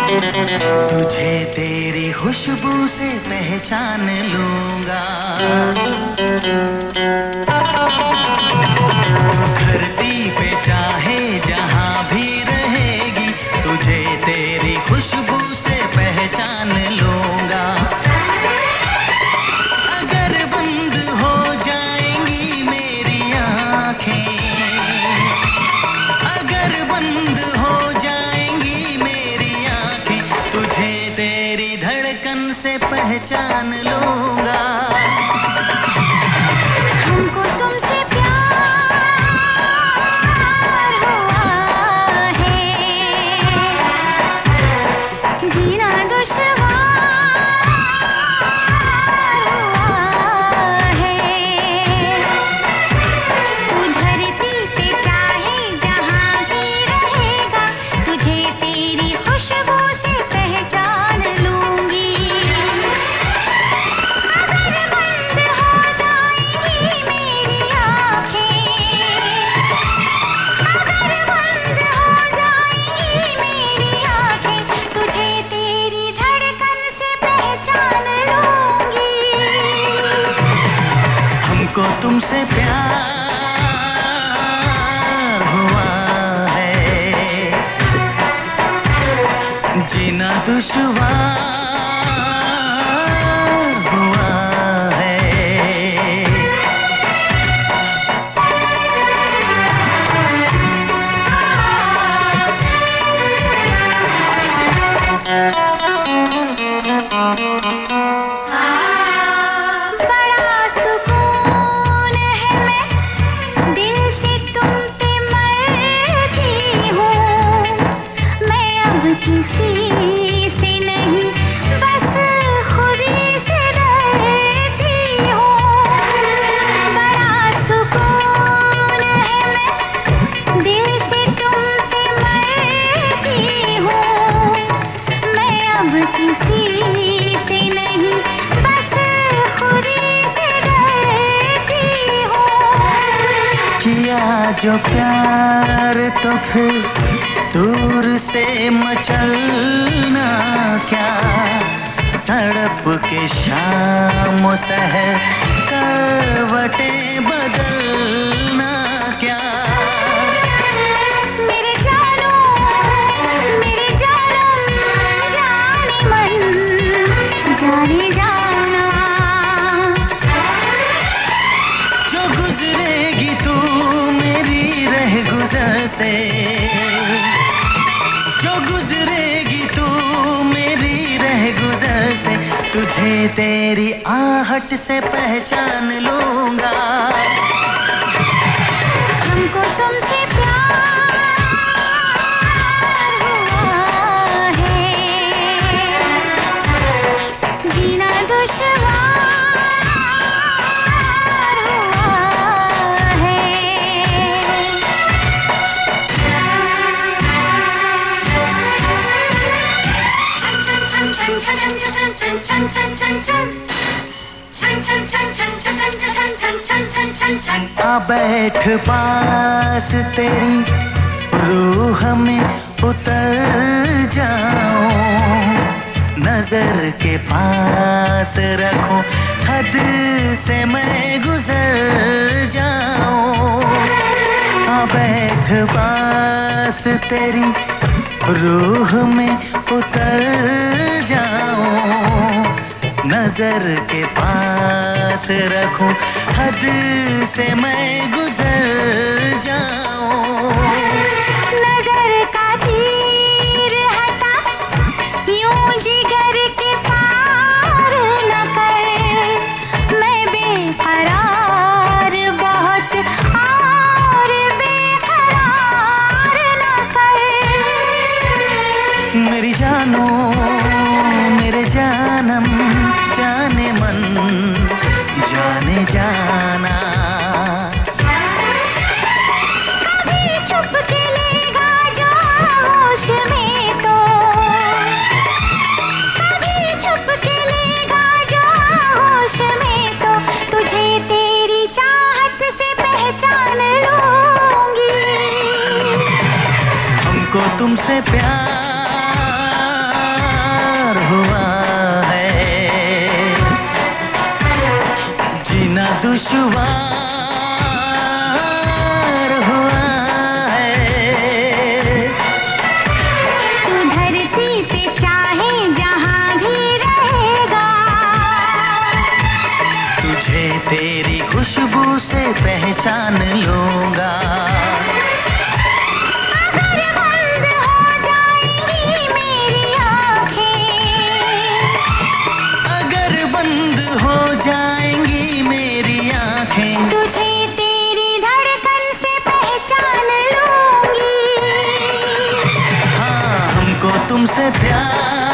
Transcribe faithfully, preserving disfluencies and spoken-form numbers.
तुझे तेरी खुशबू से पहचान लूंगा। धरती पे चाहे जहां भी रहेगी, तुझे तेरी खुशबू से पहचान लूंगा। अगर बंद हो जाएंगी मेरी आँखें, अगर बंद हो जाएंगी मेरी आँखें, तुझे तेरी धड़कन से पहचान लूंगा। हमको तुमसे प्यार हुआ है, जीना दुश्वार हुआ है। तू धरती पे चाहे जहां भी रहेगा, तुझे तेरी खुशबू से पहचान लूंगी। अगर बंद हो जाएंगी मेरी आँखें, अगर बंद हो जाएंगी मेरी आँखें, तुझे तेरी धड़कन से पहचान लूंगी। हमको तुमसे प्यार हुआ है, जीना दुश्वार हुआ है। बड़ा सुकून है, मैं दिल से तुम पे मरती हूँ। मैं अब किसी से नहीं, बस खुदी से डरती हूँ। बड़ा सुकून है, मैं दिल से तुम पे मरती हूँ। मैं अब किसी से नहीं, बस खुदी से डरती हूँ। किया जो प्यार तो फिर दूर से मचलना क्या, तड़प के शाम सहर करवटें बदलना क्या। मेरे जानो, मेरे जानम, जाने मन, जाने जाना। जो गुजरेगी तू मेरी रह गुजर से, जो गुजरेगी तू मेरी रह गुजर से, तुझे तेरी आहट से पहचान लूंगा। हमको तुमसे प्यार हुआ है, जीना दुश्वार हुआ है। आ बैठ पास तेरी रूह में उतर जाऊं, नजर के पास रखूं, हद से मैं गुजर जाऊं। आ बैठ पास तेरी रूह में उतर जाऊं, नजर के पास रखूं, हद से मैं गुजर जाऊं। नजर का तीर हटा, यूं जिगर के पार न कर। मैं बेकरार बहुत, और बेकरार न कर। मेरी जानो, मेरे जानम, जाने मन, जाने जाना। कभी छुप के लेगा जो होश में तो, कभी छुप के लेगा जो होश में तो, तुझे तेरी चाहत से पहचान लूंगी। हमको तुमसे प्यार हुआ है, जीना दुश्वार हुआ है। तू धरती पे चाहे जहाँ भी रहेगा, तुझे तेरी खुशबू से पहचान लूंगा। अगर बंद हो जाएंगी मेरी आँखें, तुझे तेरी धड़कन से पहचान लूंगी। हाँ, हमको तुमसे प्यार